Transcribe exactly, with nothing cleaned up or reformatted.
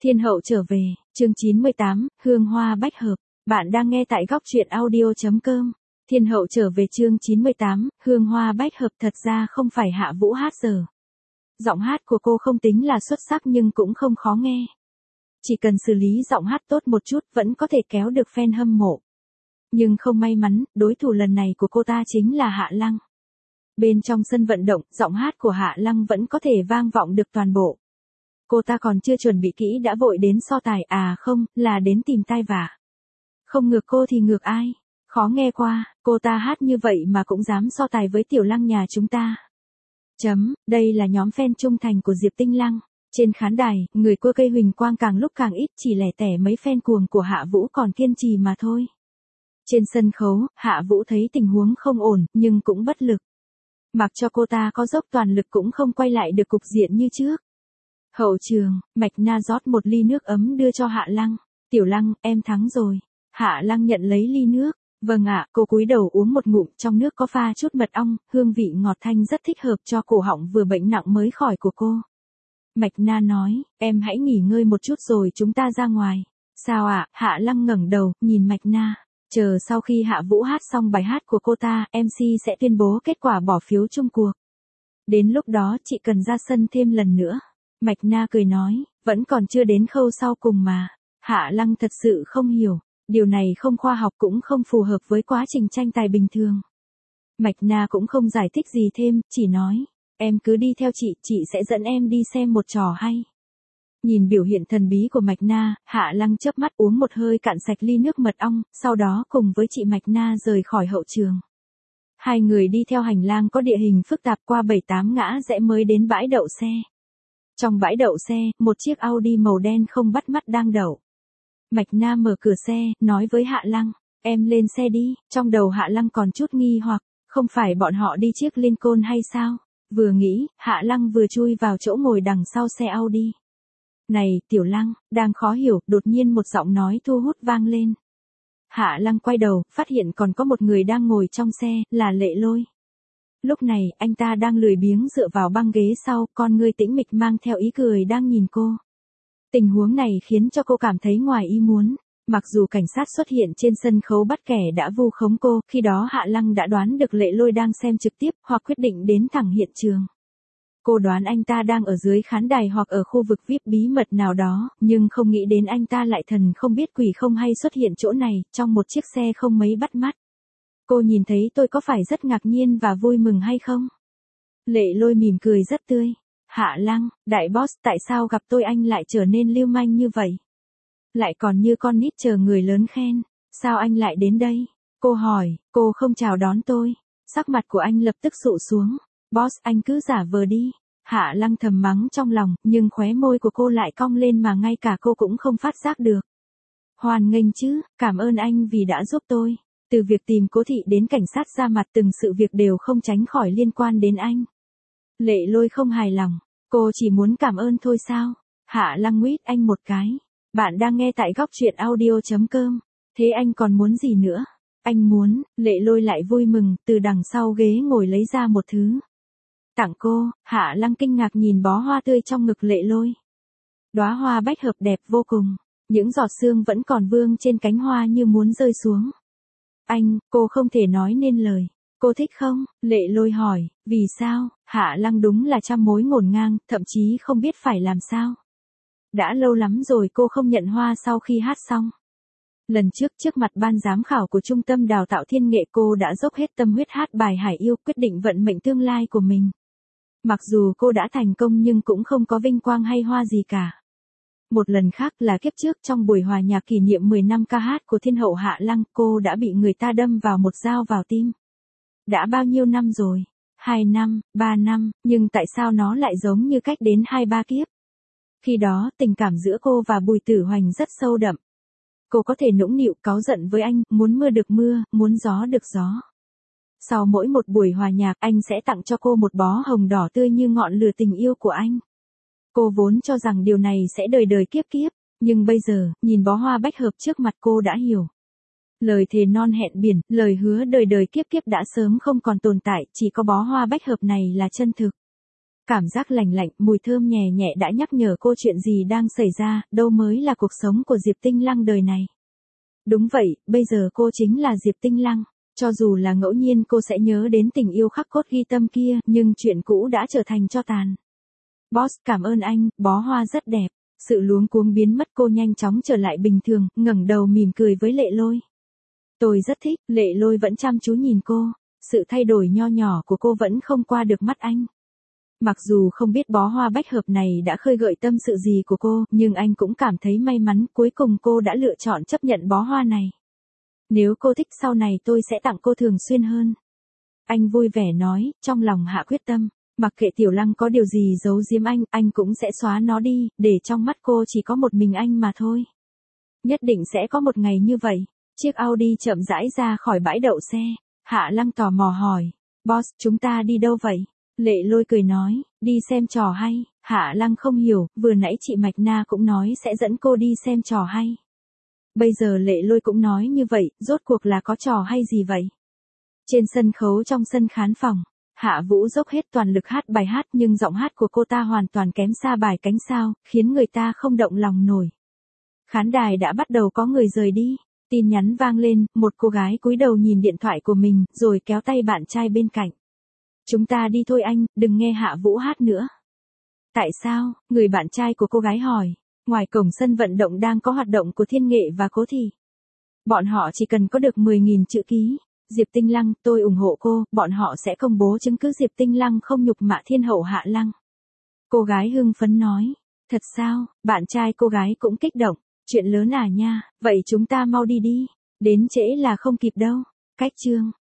Thiên hậu trở về, chương chín mươi tám, hương hoa bách hợp. Bạn đang nghe tại góc truyện audio.com. Thiên hậu trở về chương chín mươi tám, hương hoa bách hợp thật ra không phải Hạ Vũ hát giờ. Giọng hát của cô không tính là xuất sắc nhưng cũng không khó nghe. Chỉ cần xử lý giọng hát tốt một chút vẫn có thể kéo được fan hâm mộ. Nhưng không may mắn, đối thủ lần này của cô ta chính là Hạ Lăng. Bên trong sân vận động, giọng hát của Hạ Lăng vẫn có thể vang vọng được toàn bộ. Cô ta còn chưa chuẩn bị kỹ đã vội đến so tài, à không, là đến tìm tai vạ. Không ngược cô thì ngược ai? Khó nghe qua, cô ta hát như vậy mà cũng dám so tài với Tiểu Lăng nhà chúng ta. Chấm, đây là nhóm fan trung thành của Diệp Tinh Lăng. Trên khán đài, người cua cây huỳnh quang càng lúc càng ít, chỉ lẻ tẻ mấy fan cuồng của Hạ Vũ còn kiên trì mà thôi. Trên sân khấu, Hạ Vũ thấy tình huống không ổn, nhưng cũng bất lực. Mặc cho cô ta có dốc toàn lực cũng không quay lại được cục diện như trước. Hậu trường, Mạch Na rót một ly nước ấm đưa cho Hạ Lăng. Tiểu Lăng, em thắng rồi. Hạ Lăng nhận lấy ly nước. Vâng ạ, cô cúi đầu uống một ngụm, trong nước có pha chút mật ong, hương vị ngọt thanh rất thích hợp cho cổ họng vừa bệnh nặng mới khỏi của cô. Mạch Na nói, em hãy nghỉ ngơi một chút rồi chúng ta ra ngoài. Sao ạ? Hạ Lăng ngẩng đầu, nhìn Mạch Na. Chờ sau khi Hạ Vũ hát xong bài hát của cô ta, em xê sẽ tuyên bố kết quả bỏ phiếu chung cuộc. Đến lúc đó chị cần ra sân thêm lần nữa. Mạch Na cười nói, vẫn còn chưa đến khâu sau cùng mà. Hạ Lăng thật sự không hiểu, điều này không khoa học cũng không phù hợp với quá trình tranh tài bình thường. Mạch Na cũng không giải thích gì thêm, chỉ nói, em cứ đi theo chị, chị sẽ dẫn em đi xem một trò hay. Nhìn biểu hiện thần bí của Mạch Na, Hạ Lăng chớp mắt uống một hơi cạn sạch ly nước mật ong, sau đó cùng với chị Mạch Na rời khỏi hậu trường. Hai người đi theo hành lang có địa hình phức tạp qua bảy tám ngã rẽ mới đến bãi đậu xe. Trong bãi đậu xe, một chiếc Audi màu đen không bắt mắt đang đậu. Mạch Na mở cửa xe, nói với Hạ Lăng, em lên xe đi. Trong đầu Hạ Lăng còn chút nghi hoặc, không phải bọn họ đi chiếc Lincoln hay sao? Vừa nghĩ, Hạ Lăng vừa chui vào chỗ ngồi đằng sau xe Audi. Này, Tiểu Lăng, đang khó hiểu, đột nhiên một giọng nói thu hút vang lên. Hạ Lăng quay đầu, phát hiện còn có một người đang ngồi trong xe, là Lệ Lôi. Lúc này, anh ta đang lười biếng dựa vào băng ghế sau, con ngươi tĩnh mịch mang theo ý cười đang nhìn cô. Tình huống này khiến cho cô cảm thấy ngoài ý muốn. Mặc dù cảnh sát xuất hiện trên sân khấu bắt kẻ đã vu khống cô, khi đó Hạ Lăng đã đoán được Lệ Lôi đang xem trực tiếp, hoặc quyết định đến thẳng hiện trường. Cô đoán anh ta đang ở dưới khán đài hoặc ở khu vực vi ai pi bí mật nào đó, nhưng không nghĩ đến anh ta lại thần không biết quỷ không hay xuất hiện chỗ này, trong một chiếc xe không mấy bắt mắt. Cô nhìn thấy tôi có phải rất ngạc nhiên và vui mừng hay không? Lệ Lôi mỉm cười rất tươi. Hạ Lăng, đại boss, tại sao gặp tôi anh lại trở nên lưu manh như vậy? Lại còn như con nít chờ người lớn khen. Sao anh lại đến đây? Cô hỏi, cô không chào đón tôi. Sắc mặt của anh lập tức sụ xuống. Boss, anh cứ giả vờ đi. Hạ Lăng thầm mắng trong lòng, nhưng khóe môi của cô lại cong lên mà ngay cả cô cũng không phát giác được. Hoan nghênh chứ, cảm ơn anh vì đã giúp tôi. Từ việc tìm Cố Thị đến cảnh sát ra mặt, từng sự việc đều không tránh khỏi liên quan đến anh. Lệ Lôi không hài lòng, cô chỉ muốn cảm ơn thôi sao? Hạ Lăng nguyết anh một cái. Bạn đang nghe tại góc truyện audio.com. Thế anh còn muốn gì nữa? Anh muốn, Lệ Lôi lại vui mừng, từ đằng sau ghế ngồi lấy ra một thứ. Tặng cô. Hạ Lăng kinh ngạc nhìn bó hoa tươi trong ngực Lệ Lôi. Đóa hoa bách hợp đẹp vô cùng, những giọt sương vẫn còn vương trên cánh hoa như muốn rơi xuống. Anh, cô không thể nói nên lời. Cô thích không? Lệ Lôi hỏi, vì sao? Hạ Lăng đúng là trăm mối ngổn ngang, thậm chí không biết phải làm sao. Đã lâu lắm rồi cô không nhận hoa sau khi hát xong. Lần trước trước mặt ban giám khảo của Trung tâm Đào tạo Thiên nghệ cô đã dốc hết tâm huyết hát bài Hải Yêu, quyết định vận mệnh tương lai của mình. Mặc dù cô đã thành công nhưng cũng không có vinh quang hay hoa gì cả. Một lần khác là kiếp trước trong buổi hòa nhạc kỷ niệm mười năm ca hát của Thiên hậu Hạ Lăng, cô đã bị người ta đâm vào một dao vào tim. Đã bao nhiêu năm rồi? Hai năm, ba năm, nhưng tại sao nó lại giống như cách đến hai ba kiếp? Khi đó, tình cảm giữa cô và Bùi Tử Hoành rất sâu đậm. Cô có thể nũng nịu cáu giận với anh, muốn mưa được mưa, muốn gió được gió. Sau mỗi một buổi hòa nhạc, anh sẽ tặng cho cô một bó hồng đỏ tươi như ngọn lửa tình yêu của anh. Cô vốn cho rằng điều này sẽ đời đời kiếp kiếp, nhưng bây giờ, nhìn bó hoa bách hợp trước mặt cô đã hiểu. Lời thề non hẹn biển, lời hứa đời đời kiếp kiếp đã sớm không còn tồn tại, chỉ có bó hoa bách hợp này là chân thực. Cảm giác lành lạnh, mùi thơm nhẹ nhẹ đã nhắc nhở cô chuyện gì đang xảy ra, đâu mới là cuộc sống của Diệp Tinh Lăng đời này. Đúng vậy, bây giờ cô chính là Diệp Tinh Lăng. Cho dù là ngẫu nhiên cô sẽ nhớ đến tình yêu khắc cốt ghi tâm kia, nhưng chuyện cũ đã trở thành tro tàn. Boss, cảm ơn anh, bó hoa rất đẹp. Sự luống cuống biến mất, cô nhanh chóng trở lại bình thường, ngẩng đầu mỉm cười với Lệ Lôi. Tôi rất thích, Lệ Lôi vẫn chăm chú nhìn cô. Sự thay đổi nho nhỏ của cô vẫn không qua được mắt anh. Mặc dù không biết bó hoa bách hợp này đã khơi gợi tâm sự gì của cô, nhưng anh cũng cảm thấy may mắn cuối cùng cô đã lựa chọn chấp nhận bó hoa này. Nếu cô thích sau này tôi sẽ tặng cô thường xuyên hơn. Anh vui vẻ nói, trong lòng hạ quyết tâm, mặc kệ Tiểu Lăng có điều gì giấu giếm anh, anh cũng sẽ xóa nó đi, để trong mắt cô chỉ có một mình anh mà thôi. Nhất định sẽ có một ngày như vậy. Chiếc Audi chậm rãi ra khỏi bãi đậu xe. Hạ Lăng tò mò hỏi, boss, chúng ta đi đâu vậy? Lệ Lôi cười nói, đi xem trò hay. Hạ Lăng không hiểu, vừa nãy chị Mạch Na cũng nói sẽ dẫn cô đi xem trò hay. Bây giờ Lệ Lôi cũng nói như vậy, rốt cuộc là có trò hay gì vậy? Trên sân khấu trong sân khán phòng, Hạ Vũ dốc hết toàn lực hát bài hát nhưng giọng hát của cô ta hoàn toàn kém xa bài Cánh Sao, khiến người ta không động lòng nổi. Khán đài đã bắt đầu có người rời đi. Tin nhắn vang lên, một cô gái cúi đầu nhìn điện thoại của mình, rồi kéo tay bạn trai bên cạnh. Chúng ta đi thôi anh, đừng nghe Hạ Vũ hát nữa. Tại sao? Người bạn trai của cô gái hỏi. Ngoài cổng sân vận động đang có hoạt động của Thiên Nghệ và Cố Thị. Bọn họ chỉ cần có được mười nghìn chữ ký. Diệp Tinh Lăng, tôi ủng hộ cô, bọn họ sẽ công bố chứng cứ Diệp Tinh Lăng không nhục mạ Thiên Hậu Hạ Lăng. Cô gái hưng phấn nói. Thật sao? Bạn trai cô gái cũng kích động. Chuyện lớn à nha, vậy chúng ta mau đi đi. Đến trễ là không kịp đâu. Cách chương.